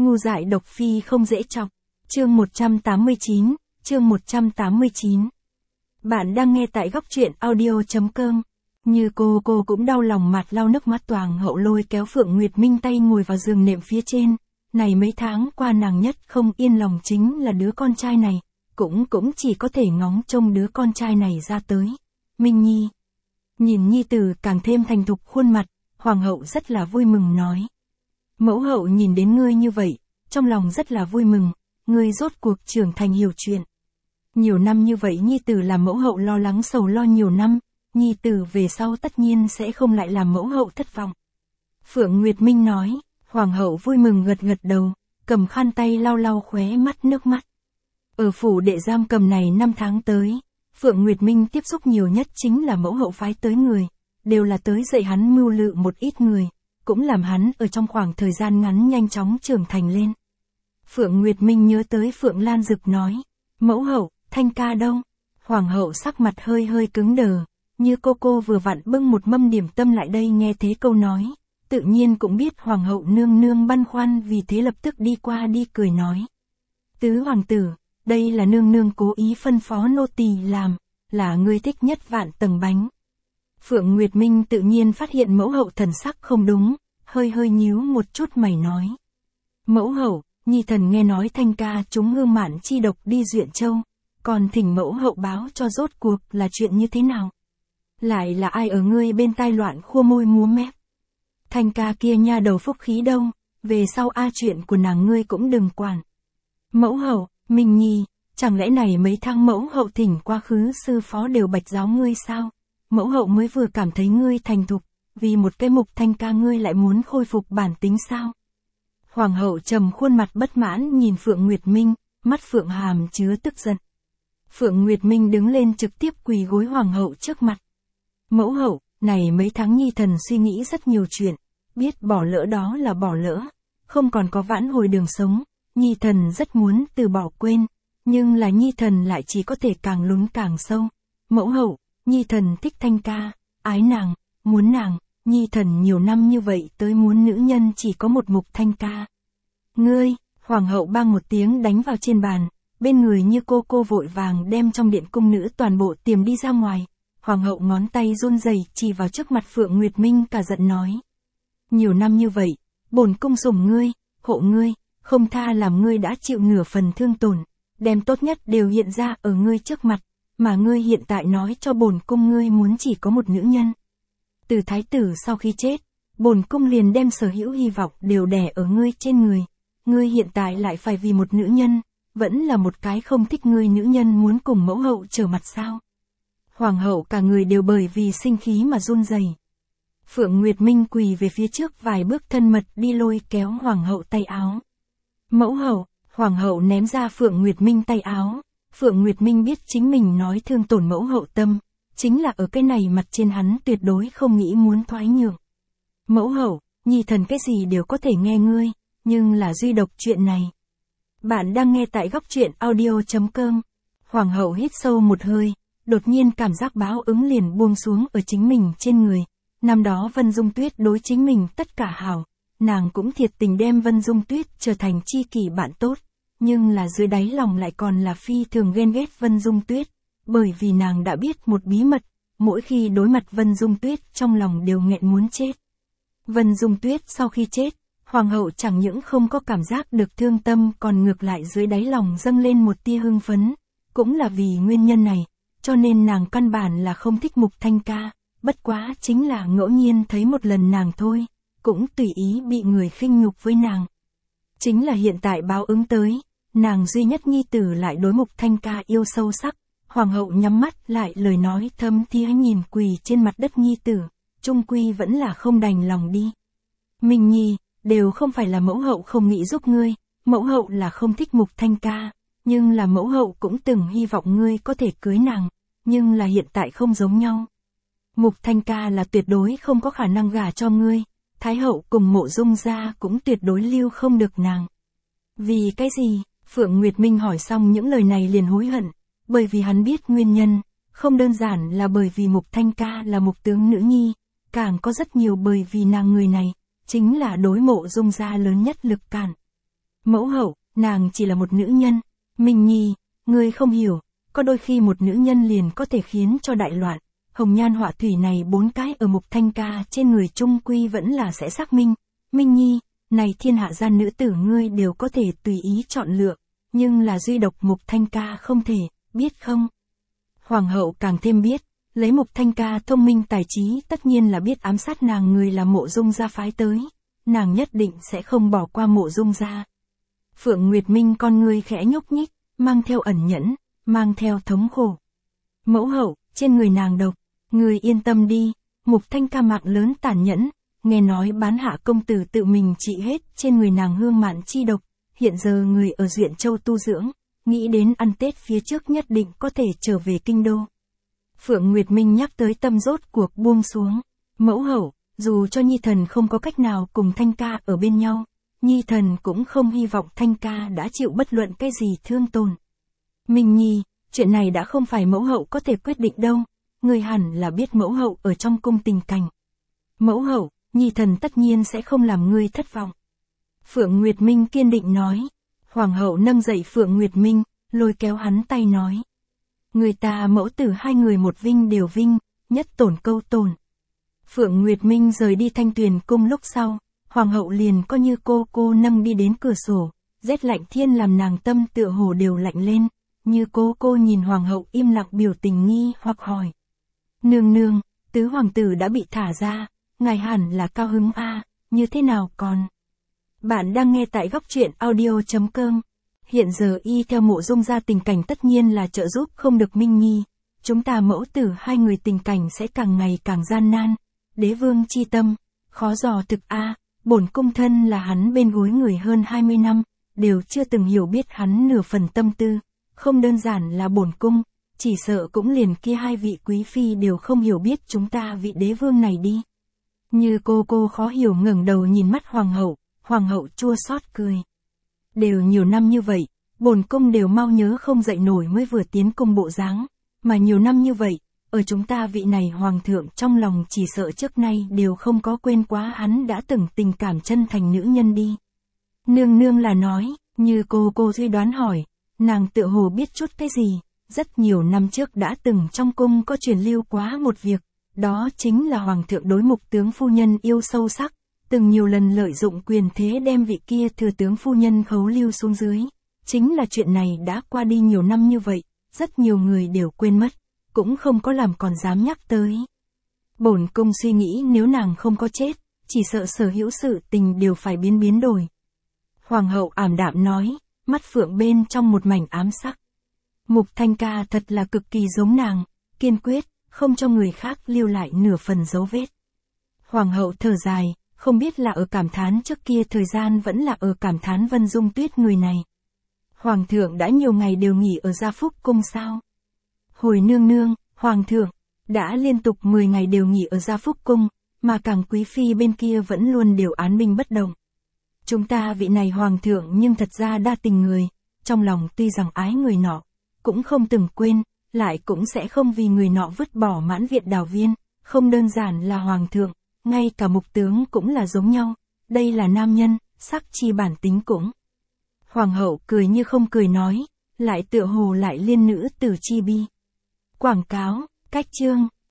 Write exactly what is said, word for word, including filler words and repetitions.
Ngu dại độc phi không dễ chọc. Chương một trăm tám mươi chín, chương một trăm tám mươi chín. Bạn đang nghe tại góc truyện audio chấm com. Như cô cô cũng đau lòng mặt lau nước mắt Toàn Hậu lôi kéo Phượng Nguyệt Minh tay ngồi vào giường nệm phía trên. Này mấy tháng qua nàng nhất không yên lòng chính là đứa con trai này, cũng cũng chỉ có thể ngóng trông đứa con trai này ra tới. Minh Nhi. Nhìn Nhi tử càng thêm thành thục khuôn mặt, Hoàng hậu rất là vui mừng nói. Mẫu hậu nhìn đến ngươi như vậy, trong lòng rất là vui mừng, ngươi rốt cuộc trưởng thành hiểu chuyện. Nhiều năm như vậy Nhi tử làm mẫu hậu lo lắng sầu lo nhiều năm, Nhi tử về sau tất nhiên sẽ không lại làm mẫu hậu thất vọng. Phượng Nguyệt Minh nói, Hoàng hậu vui mừng gật gật đầu, cầm khăn tay lau lau khóe mắt nước mắt. Ở phủ đệ giam cầm này năm tháng tới, Phượng Nguyệt Minh tiếp xúc nhiều nhất chính là mẫu hậu phái tới người, đều là tới dạy hắn mưu lự một ít người, cũng làm hắn ở trong khoảng thời gian ngắn nhanh chóng trưởng thành lên. Phượng Nguyệt Minh nhớ tới Phượng Lan Dực nói, mẫu hậu, Thanh ca đâu? Hoàng hậu sắc mặt hơi hơi cứng đờ, như cô cô vừa vặn bưng một mâm điểm tâm lại đây nghe thế câu nói, tự nhiên cũng biết Hoàng hậu nương nương băn khoăn vì thế lập tức đi qua đi cười nói. Tứ hoàng tử, đây là nương nương cố ý phân phó nô tỳ làm, là ngươi thích nhất vạn tầng bánh. Phượng Nguyệt Minh tự nhiên phát hiện mẫu hậu thần sắc không đúng, hơi hơi nhíu một chút mày nói. Mẫu hậu, Nhi thần nghe nói Thanh ca chúng hương mạn chi độc đi Duyện Châu, còn thỉnh mẫu hậu báo cho rốt cuộc là chuyện như thế nào. Lại là ai ở ngươi bên tai loạn khua môi múa mép. Thanh ca kia nha đầu phúc khí đâu, về sau a chuyện của nàng ngươi cũng đừng quản. Mẫu hậu, Minh Nhi, chẳng lẽ này mấy tháng mẫu hậu thỉnh quá khứ sư phó đều bạch giáo ngươi sao? Mẫu hậu mới vừa cảm thấy ngươi thành thục, vì một cái mục Thanh ca ngươi lại muốn khôi phục bản tính sao? Hoàng hậu trầm khuôn mặt bất mãn nhìn Phượng Nguyệt Minh, mắt Phượng hàm chứa tức giận. Phượng Nguyệt Minh đứng lên trực tiếp quỳ gối Hoàng hậu trước mặt. Mẫu hậu, này mấy tháng Nhi thần suy nghĩ rất nhiều chuyện, biết bỏ lỡ đó là bỏ lỡ, không còn có vãn hồi đường sống, Nhi thần rất muốn từ bỏ quên, nhưng là Nhi thần lại chỉ có thể càng lún càng sâu. Mẫu hậu, Nhi thần thích Thanh ca, ái nàng, muốn nàng, Nhi thần nhiều năm như vậy tới muốn nữ nhân chỉ có một mục Thanh ca. Ngươi, Hoàng hậu bang một tiếng đánh vào trên bàn, bên người như cô cô vội vàng đem trong điện cung nữ toàn bộ tiềm đi ra ngoài. Hoàng hậu ngón tay run rẩy chỉ vào trước mặt Phượng Nguyệt Minh cả giận nói. Nhiều năm như vậy, bổn cung sủng ngươi, hộ ngươi, không tha làm ngươi đã chịu nửa phần thương tổn, đem tốt nhất đều hiện ra ở ngươi trước mặt, mà ngươi hiện tại nói cho bổn cung ngươi muốn chỉ có một nữ nhân. Từ thái tử sau khi chết, bổn cung liền đem sở hữu hy vọng đều đè ở ngươi trên người, ngươi hiện tại lại phải vì một nữ nhân, vẫn là một cái không thích ngươi nữ nhân muốn cùng mẫu hậu trở mặt sao? Hoàng hậu cả người đều bởi vì sinh khí mà run rẩy. Phượng Nguyệt Minh quỳ về phía trước vài bước thân mật đi lôi kéo Hoàng hậu tay áo. Mẫu hậu, Hoàng hậu ném ra Phượng Nguyệt Minh tay áo. Phượng Nguyệt Minh biết chính mình nói thương tổn mẫu hậu tâm, chính là ở cái này mặt trên hắn tuyệt đối không nghĩ muốn thoái nhượng. Mẫu hậu, Nhi thần cái gì đều có thể nghe ngươi, nhưng là duy độc chuyện này. Bạn đang nghe tại góc truyện audio chấm com. Hoàng hậu hít sâu một hơi, đột nhiên cảm giác báo ứng liền buông xuống ở chính mình trên người. Năm đó Vân Dung Tuyết đối chính mình tất cả hảo, nàng cũng thiệt tình đem Vân Dung Tuyết trở thành tri kỷ bạn tốt, nhưng là dưới đáy lòng lại còn là phi thường ghen ghét Vân Dung Tuyết, bởi vì nàng đã biết một bí mật, mỗi khi đối mặt Vân Dung Tuyết trong lòng đều nghẹn muốn chết. Vân Dung Tuyết sau khi chết, Hoàng hậu chẳng những không có cảm giác được thương tâm còn ngược lại dưới đáy lòng dâng lên một tia hưng phấn, cũng là vì nguyên nhân này, cho nên nàng căn bản là không thích mục Thanh ca, bất quá chính là ngẫu nhiên thấy một lần nàng thôi, cũng tùy ý bị người khinh nhục với nàng. Chính là hiện tại báo ứng tới, nàng duy nhất nhi tử lại đối mục Thanh ca yêu sâu sắc, Hoàng hậu nhắm mắt lại lời nói thâm thía nhìn quỳ trên mặt đất nhi tử, trung quy vẫn là không đành lòng đi. Minh Nhi, đều không phải là mẫu hậu không nghĩ giúp ngươi, mẫu hậu là không thích mục Thanh ca, nhưng là mẫu hậu cũng từng hy vọng ngươi có thể cưới nàng, nhưng là hiện tại không giống nhau. Mục Thanh ca là tuyệt đối không có khả năng gả cho ngươi, Thái hậu cùng Mộ Dung gia cũng tuyệt đối lưu không được nàng. Vì cái gì? Phượng Nguyệt Minh hỏi xong những lời này liền hối hận, bởi vì hắn biết nguyên nhân, không đơn giản là bởi vì mục Thanh ca là mục tướng nữ nhi, càng có rất nhiều bởi vì nàng người này, chính là đối Mộ Dung gia lớn nhất lực cản. Mẫu hậu, nàng chỉ là một nữ nhân. Minh Nhi, ngươi không hiểu, có đôi khi một nữ nhân liền có thể khiến cho đại loạn. Hồng nhan họa thủy này bốn cái ở Mục Thanh Ca trên người trung quy vẫn là sẽ xác minh. Minh Nhi, này thiên hạ gian nữ tử ngươi đều có thể tùy ý chọn lựa, nhưng là duy độc Mục Thanh Ca không thể, biết không? Hoàng hậu càng thêm biết, lấy Mục Thanh Ca thông minh tài trí tất nhiên là biết ám sát nàng người là Mộ Dung gia phái tới, nàng nhất định sẽ không bỏ qua Mộ Dung gia. Phượng Nguyệt Minh con ngươi khẽ nhúc nhích, mang theo ẩn nhẫn, mang theo thống khổ. Mẫu hậu, trên người nàng độc, người yên tâm đi. Mục Thanh Ca mạng lớn tàn nhẫn, nghe nói bán hạ công tử tự mình trị hết trên người nàng hương mạn chi độc, hiện giờ người ở Duyện Châu tu dưỡng, nghĩ đến ăn Tết phía trước nhất định có thể trở về kinh đô. Phượng Nguyệt Minh nhắc tới tâm rốt cuộc buông xuống. Mẫu hậu, dù cho Nhi thần không có cách nào cùng Thanh Ca ở bên nhau, Nhi thần cũng không hy vọng Thanh Ca đã chịu bất luận cái gì thương tổn. Minh Nhi, chuyện này đã không phải mẫu hậu có thể quyết định đâu, người hẳn là biết mẫu hậu ở trong cung tình cảnh. Mẫu hậu, Nhi thần tất nhiên sẽ không làm ngươi thất vọng. Phượng Nguyệt Minh kiên định nói. Hoàng hậu nâng dậy Phượng Nguyệt Minh, lôi kéo hắn tay nói. Người ta mẫu tử hai người một vinh đều vinh, nhất tổn câu tổn. Phượng Nguyệt Minh rời đi Thanh Tuyền cung lúc sau, Hoàng hậu liền coi như cô cô nâng đi đến cửa sổ, rét lạnh thiên làm nàng tâm tựa hồ đều lạnh lên, như cô cô nhìn Hoàng hậu im lặng biểu tình nghi hoặc hỏi. Nương nương, tứ hoàng tử đã bị thả ra, ngài hẳn là cao hứng a, như thế nào còn? Bạn đang nghe tại góc truyện audio chấm com. Hiện giờ y theo Mộ Dung gia tình cảnh tất nhiên là trợ giúp không được Minh Nhi, chúng ta mẫu tử hai người tình cảnh sẽ càng ngày càng gian nan. Đế vương chi tâm, khó dò thực a, bổn cung thân là hắn bên gối người hơn hai mươi năm, đều chưa từng hiểu biết hắn nửa phần tâm tư, không đơn giản là bổn cung, chỉ sợ cũng liền kia hai vị quý phi đều không hiểu biết chúng ta vị đế vương này đi. Như cô cô khó hiểu ngẩng đầu nhìn mắt hoàng hậu, hoàng hậu chua xót cười. Đều nhiều năm như vậy, bổn cung đều mau nhớ không dậy nổi mới vừa tiến cung bộ dáng, mà nhiều năm như vậy, ở chúng ta vị này hoàng thượng trong lòng chỉ sợ trước nay đều không có quên quá hắn đã từng tình cảm chân thành nữ nhân đi. Nương nương là nói, như cô cô suy đoán hỏi, nàng tựa hồ biết chút cái gì, rất nhiều năm trước đã từng trong cung có truyền lưu quá một việc, đó chính là hoàng thượng đối Mục tướng phu nhân yêu sâu sắc, từng nhiều lần lợi dụng quyền thế đem vị kia thừa tướng phu nhân khấu lưu xuống dưới. Chính là chuyện này đã qua đi nhiều năm như vậy, rất nhiều người đều quên mất, cũng không có làm còn dám nhắc tới. Bổn cung suy nghĩ nếu nàng không có chết, chỉ sợ sở hữu sự tình đều phải biến biến đổi. Hoàng hậu ảm đạm nói, mắt phượng bên trong một mảnh ám sắc. Mục Thanh Ca thật là cực kỳ giống nàng, kiên quyết, không cho người khác lưu lại nửa phần dấu vết. Hoàng hậu thở dài, không biết là ở cảm thán trước kia thời gian vẫn là ở cảm thán Vân Dung Tuyết người này. Hoàng thượng đã nhiều ngày đều nghỉ ở Gia Phúc cung sao? Hồi nương nương, Hoàng thượng, đã liên tục mười ngày đều nghỉ ở Gia Phúc cung, mà càng quý phi bên kia vẫn luôn đều án binh bất động. Chúng ta vị này Hoàng thượng nhưng thật ra đa tình người, trong lòng tuy rằng ái người nọ, cũng không từng quên, lại cũng sẽ không vì người nọ vứt bỏ Mãn Viện Đào Viên, không đơn giản là Hoàng thượng, ngay cả Mục tướng cũng là giống nhau, đây là nam nhân, sắc chi bản tính cũng. Hoàng hậu cười như không cười nói, lại tựa hồ lại liên nữ tử chi bi. Quảng cáo, cách chương.